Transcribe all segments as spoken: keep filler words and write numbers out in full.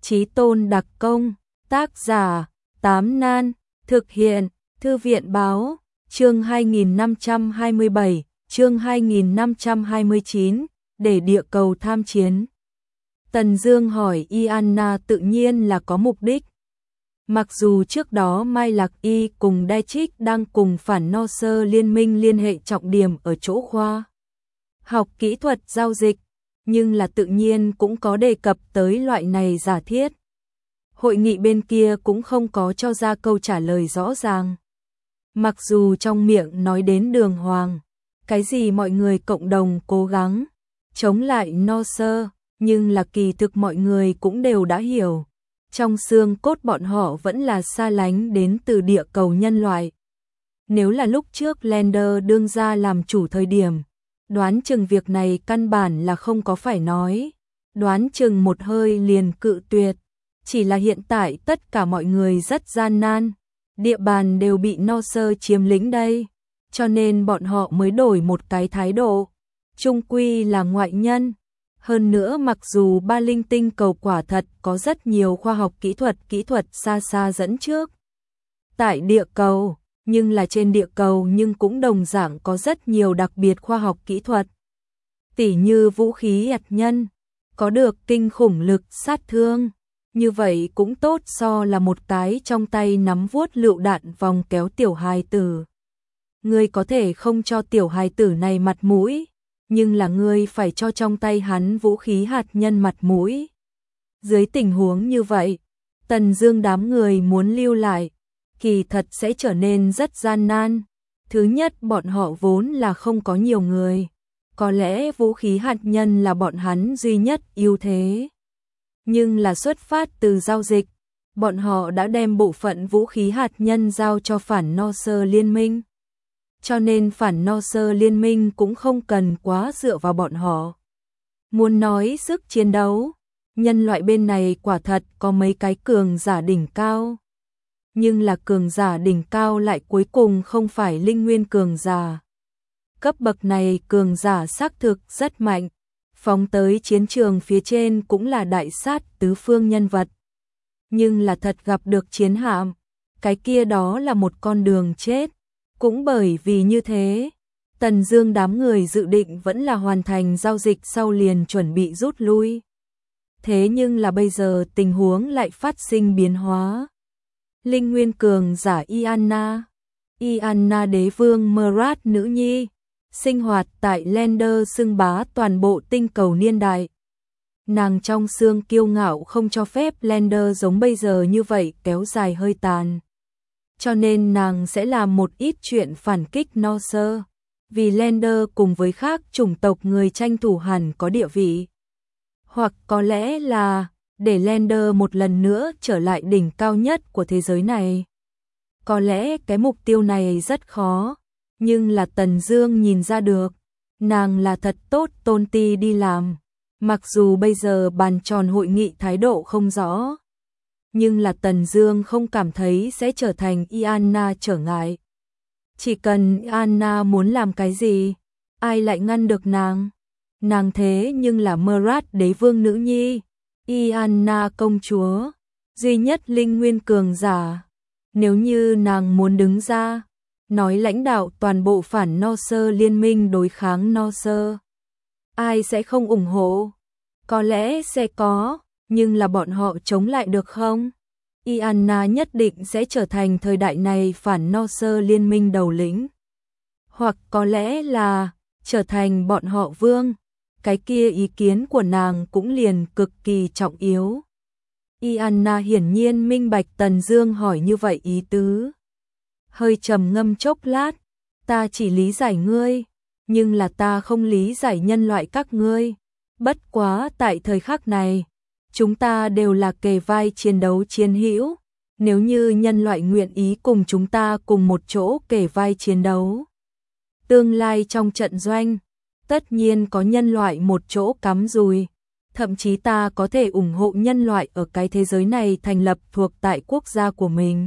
Chí Tôn đặc công, tác giả, Tám Nan, thực hiện, Thư viện báo, chương hai nghìn năm trăm hai mươi bảy, chương hai nghìn năm trăm hai mươi chín, để địa cầu tham chiến. Tần Dương hỏi Ianna tự nhiên là có mục đích. Mặc dù trước đó Mai Lạc Y cùng Dietrich đang cùng phản no sơ liên minh liên hệ trọng điểm ở chỗ khoa học kỹ thuật giao dịch, nhưng là tự nhiên cũng có đề cập tới loại này giả thiết. Hội nghị bên kia cũng không có cho ra câu trả lời rõ ràng. Mặc dù trong miệng nói đến đường hoàng, cái gì mọi người cộng đồng cố gắng chống lại no sơ, nhưng là kỳ thực mọi người cũng đều đã hiểu. Trong xương cốt bọn họ vẫn là xa lánh đến từ địa cầu nhân loại. Nếu là lúc trước Lander đương ra làm chủ thời điểm, đoán chừng việc này căn bản là không có phải nói. Đoán chừng một hơi liền cự tuyệt. Chỉ là hiện tại tất cả mọi người rất gian nan. Địa bàn đều bị no sơ chiếm lĩnh đây. Cho nên bọn họ mới đổi một cái thái độ. Trung quy là ngoại nhân. Hơn nữa mặc dù ba linh tinh cầu quả thật có rất nhiều khoa học kỹ thuật kỹ thuật xa xa dẫn trước tại địa cầu, nhưng là trên địa cầu nhưng cũng đồng dạng có rất nhiều đặc biệt khoa học kỹ thuật. Tỉ như vũ khí hạt nhân, có được kinh khủng lực sát thương, như vậy cũng tốt so là một cái trong tay nắm vuốt lựu đạn vòng kéo tiểu hài tử. Ngươi có thể không cho tiểu hài tử này mặt mũi, nhưng là ngươi phải cho trong tay hắn vũ khí hạt nhân mặt mũi. Dưới tình huống như vậy, Tần Dương đám người muốn lưu lại, kỳ thật sẽ trở nên rất gian nan. Thứ nhất, bọn họ vốn là không có nhiều người, có lẽ vũ khí hạt nhân là bọn hắn duy nhất ưu thế. Nhưng là xuất phát từ giao dịch, bọn họ đã đem bộ phận vũ khí hạt nhân giao cho phản no sơ liên minh. Cho nên phản no sơ liên minh cũng không cần quá dựa vào bọn họ. Muốn nói sức chiến đấu, nhân loại bên này quả thật có mấy cái cường giả đỉnh cao. Nhưng là cường giả đỉnh cao lại cuối cùng không phải linh nguyên cường giả. Cấp bậc này cường giả xác thực rất mạnh. Phóng tới chiến trường phía trên cũng là đại sát tứ phương nhân vật. Nhưng là thật gặp được chiến hạm, cái kia đó là một con đường chết. Cũng bởi vì như thế, Tần Dương đám người dự định vẫn là hoàn thành giao dịch sau liền chuẩn bị rút lui. Thế nhưng là bây giờ tình huống lại phát sinh biến hóa. Linh nguyên cường giả Ianna, Ianna đế vương Murad nữ nhi, sinh hoạt tại Lander xưng bá toàn bộ tinh cầu niên đại. Nàng trong xương kiêu ngạo không cho phép Lander giống bây giờ như vậy kéo dài hơi tàn. Cho nên nàng sẽ làm một ít chuyện phản kích no sơ, vì Lander cùng với khác chủng tộc người tranh thủ hẳn có địa vị. Hoặc có lẽ là để Lander một lần nữa trở lại đỉnh cao nhất của thế giới này. Có lẽ cái mục tiêu này rất khó, nhưng là Tần Dương nhìn ra được, nàng là thật tốt tôn ti đi làm. Mặc dù bây giờ bàn tròn hội nghị thái độ không rõ, nhưng là Tần Dương không cảm thấy sẽ trở thành Ianna trở ngại. Chỉ cần Ianna muốn làm cái gì, ai lại ngăn được nàng? Nàng thế nhưng là Murad đế vương nữ nhi, Ianna công chúa, duy nhất linh nguyên cường giả. Nếu như nàng muốn đứng ra, nói lãnh đạo toàn bộ phản no sơ liên minh đối kháng no sơ, ai sẽ không ủng hộ? Có lẽ sẽ có, nhưng là bọn họ chống lại được không? Ianna nhất định sẽ trở thành thời đại này phản no sơ liên minh đầu lĩnh. Hoặc có lẽ là trở thành bọn họ vương. Cái kia ý kiến của nàng cũng liền cực kỳ trọng yếu. Ianna hiển nhiên minh bạch Tần Dương hỏi như vậy ý tứ. Hơi trầm ngâm chốc lát, ta chỉ lý giải ngươi, nhưng là ta không lý giải nhân loại các ngươi. Bất quá tại thời khắc này, chúng ta đều là kề vai chiến đấu chiến hữu, nếu như nhân loại nguyện ý cùng chúng ta cùng một chỗ kề vai chiến đấu. Tương lai trong trận doanh, tất nhiên có nhân loại một chỗ cắm rùi, thậm chí ta có thể ủng hộ nhân loại ở cái thế giới này thành lập thuộc tại quốc gia của mình.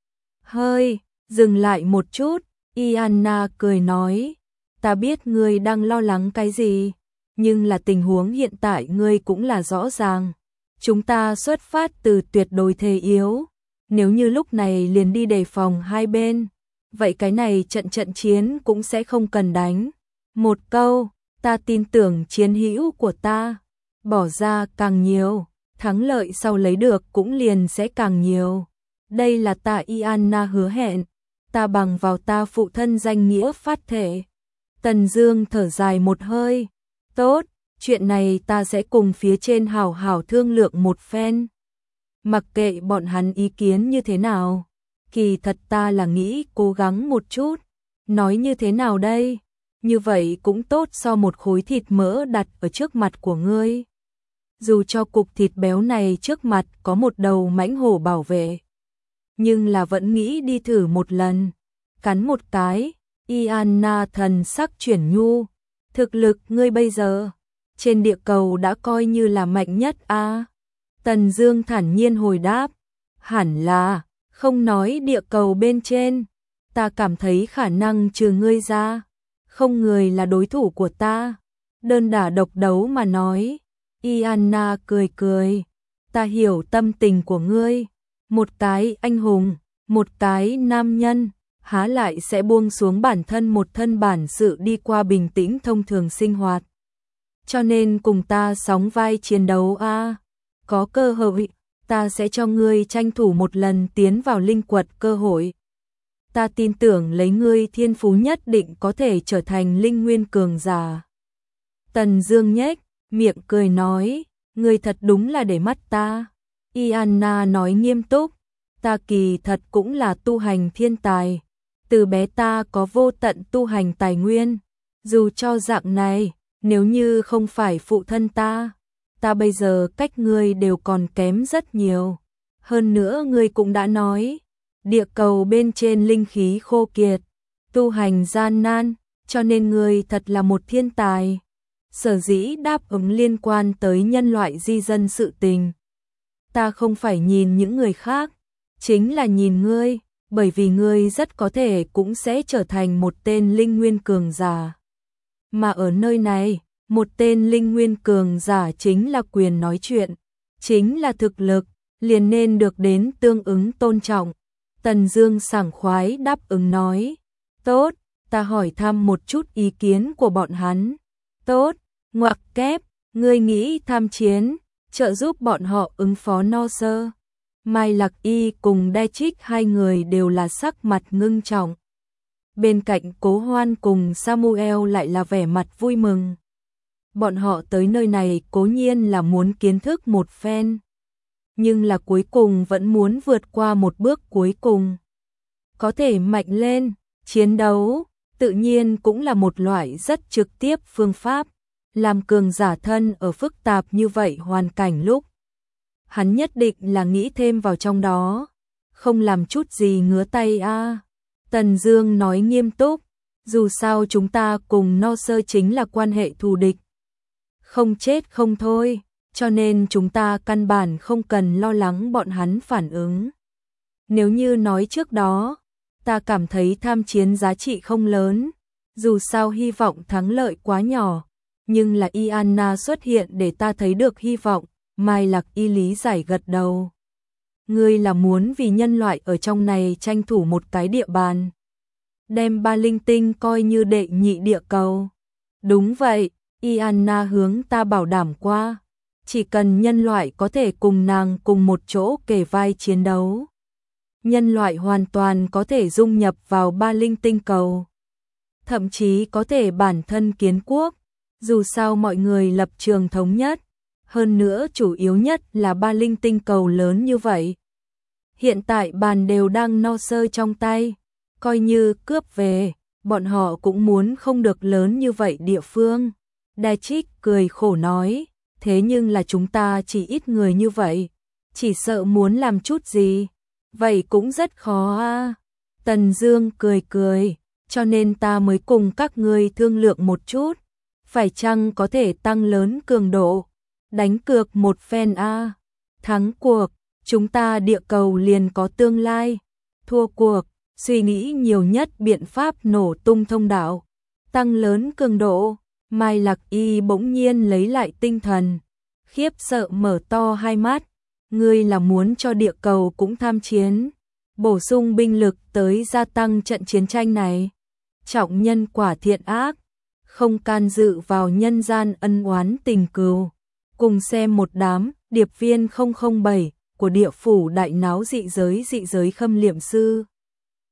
Hơi, dừng lại một chút, Ianna cười nói, ta biết ngươi đang lo lắng cái gì, nhưng là tình huống hiện tại ngươi cũng là rõ ràng. chúng ta xuất phát từ tuyệt đối thế yếu. Nếu như lúc này liền đi đề phòng hai bên, vậy cái này trận trận chiến cũng sẽ không cần đánh. Một câu, ta tin tưởng chiến hữu của ta, bỏ ra càng nhiều, thắng lợi sau lấy được cũng liền sẽ càng nhiều. Đây là ta Ianna hứa hẹn, ta bằng vào ta phụ thân danh nghĩa phát thể. Tần Dương thở dài một hơi, tốt, chuyện này ta sẽ cùng phía trên hảo hảo thương lượng một phen. Mặc kệ bọn hắn ý kiến như thế nào, kỳ thật ta là nghĩ cố gắng một chút. Nói như thế nào đây? Như vậy cũng tốt so một khối thịt mỡ đặt ở trước mặt của ngươi. Dù cho cục thịt béo này trước mặt có một đầu mãnh hổ bảo vệ, nhưng là vẫn nghĩ đi thử một lần. Cắn một cái, Ianna thần sắc chuyển nhu. Thực lực ngươi bây giờ, trên địa cầu đã coi như là mạnh nhất a. À? Tần Dương thản nhiên hồi đáp, hẳn là, không nói địa cầu bên trên, ta cảm thấy khả năng trừ ngươi ra, không người là đối thủ của ta. Đơn đả độc đấu mà nói. Ianna cười cười, ta hiểu tâm tình của ngươi, một cái anh hùng, một cái nam nhân, há lại sẽ buông xuống bản thân một thân bản sự đi qua bình tĩnh thông thường sinh hoạt. Cho nên cùng ta sóng vai chiến đấu a, à, có cơ hội, ta sẽ cho ngươi tranh thủ một lần tiến vào linh quật cơ hội. Ta tin tưởng lấy ngươi thiên phú nhất định có thể trở thành linh nguyên cường giả. Tần Dương nhếch miệng cười nói, ngươi thật đúng là để mắt ta. Ianna nói nghiêm túc, ta kỳ thật cũng là tu hành thiên tài. Từ bé ta có vô tận tu hành tài nguyên. Dù cho dạng này, nếu như không phải phụ thân ta, ta bây giờ cách ngươi đều còn kém rất nhiều. Hơn nữa ngươi cũng đã nói, địa cầu bên trên linh khí khô kiệt, tu hành gian nan, cho nên ngươi thật là một thiên tài. Sở dĩ đáp ứng liên quan tới nhân loại di dân sự tình, ta không phải nhìn những người khác, chính là nhìn ngươi, bởi vì ngươi rất có thể cũng sẽ trở thành một tên linh nguyên cường giả. Mà ở nơi này, một tên linh nguyên cường giả chính là quyền nói chuyện, chính là thực lực, liền nên được đến tương ứng tôn trọng. Tần Dương sảng khoái đáp ứng nói, tốt, ta hỏi thăm một chút ý kiến của bọn hắn. Tốt, ngoặc kép, ngươi nghĩ tham chiến, trợ giúp bọn họ ứng phó no sơ. Mai Lạc Y cùng Đe Trích hai người đều là sắc mặt ngưng trọng. Bên cạnh Cố Hoan cùng Samuel lại là vẻ mặt vui mừng. Bọn họ tới nơi này cố nhiên là muốn kiến thức một phen, nhưng là cuối cùng vẫn muốn vượt qua một bước cuối cùng. Có thể mạnh lên, chiến đấu, tự nhiên cũng là một loại rất trực tiếp phương pháp. Làm cường giả thân ở phức tạp như vậy hoàn cảnh lúc, hắn nhất định là nghĩ thêm vào trong đó, không làm chút gì ngứa tay a. À. Tần Dương nói nghiêm túc, dù sao chúng ta cùng No Sơ chính là quan hệ thù địch, không chết không thôi, cho nên chúng ta căn bản không cần lo lắng bọn hắn phản ứng. Nếu như nói trước đó, ta cảm thấy tham chiến giá trị không lớn, dù sao hy vọng thắng lợi quá nhỏ. Nhưng là Ianna xuất hiện để ta thấy được hy vọng. Mai Lạc Y lý giải gật đầu. Ngươi là muốn vì nhân loại ở trong này tranh thủ một cái địa bàn, đem ba linh tinh coi như đệ nhị địa cầu. Đúng vậy, Ianna hướng ta bảo đảm qua, chỉ cần nhân loại có thể cùng nàng cùng một chỗ kề vai chiến đấu, nhân loại hoàn toàn có thể dung nhập vào ba linh tinh cầu, thậm chí có thể bản thân kiến quốc. Dù sao mọi người lập trường thống nhất, hơn nữa chủ yếu nhất là ba linh tinh cầu lớn như vậy. Hiện tại bàn đều đang No Sơ trong tay, coi như cướp về, bọn họ cũng muốn không được lớn như vậy địa phương. Đe Trích cười khổ nói, thế nhưng là chúng ta chỉ ít người như vậy, chỉ sợ muốn làm chút gì, vậy cũng rất khó a. À. Tần Dương cười cười, cho nên ta mới cùng các ngươi thương lượng một chút. Phải chăng có thể tăng lớn cường độ, đánh cược một phen a. Thắng cuộc, chúng ta địa cầu liền có tương lai. Thua cuộc, suy nghĩ nhiều nhất biện pháp nổ tung thông đạo. Tăng lớn cường độ, Mai Lạc Y bỗng nhiên lấy lại tinh thần, khiếp sợ mở to hai mắt, ngươi là muốn cho địa cầu cũng tham chiến, bổ sung binh lực tới gia tăng trận chiến tranh này. Trọng nhân quả thiện ác, không can dự vào nhân gian ân oán tình cừu. Cùng xem một đám điệp viên không không bảy của địa phủ đại náo dị giới dị giới Khâm Liệm Sư.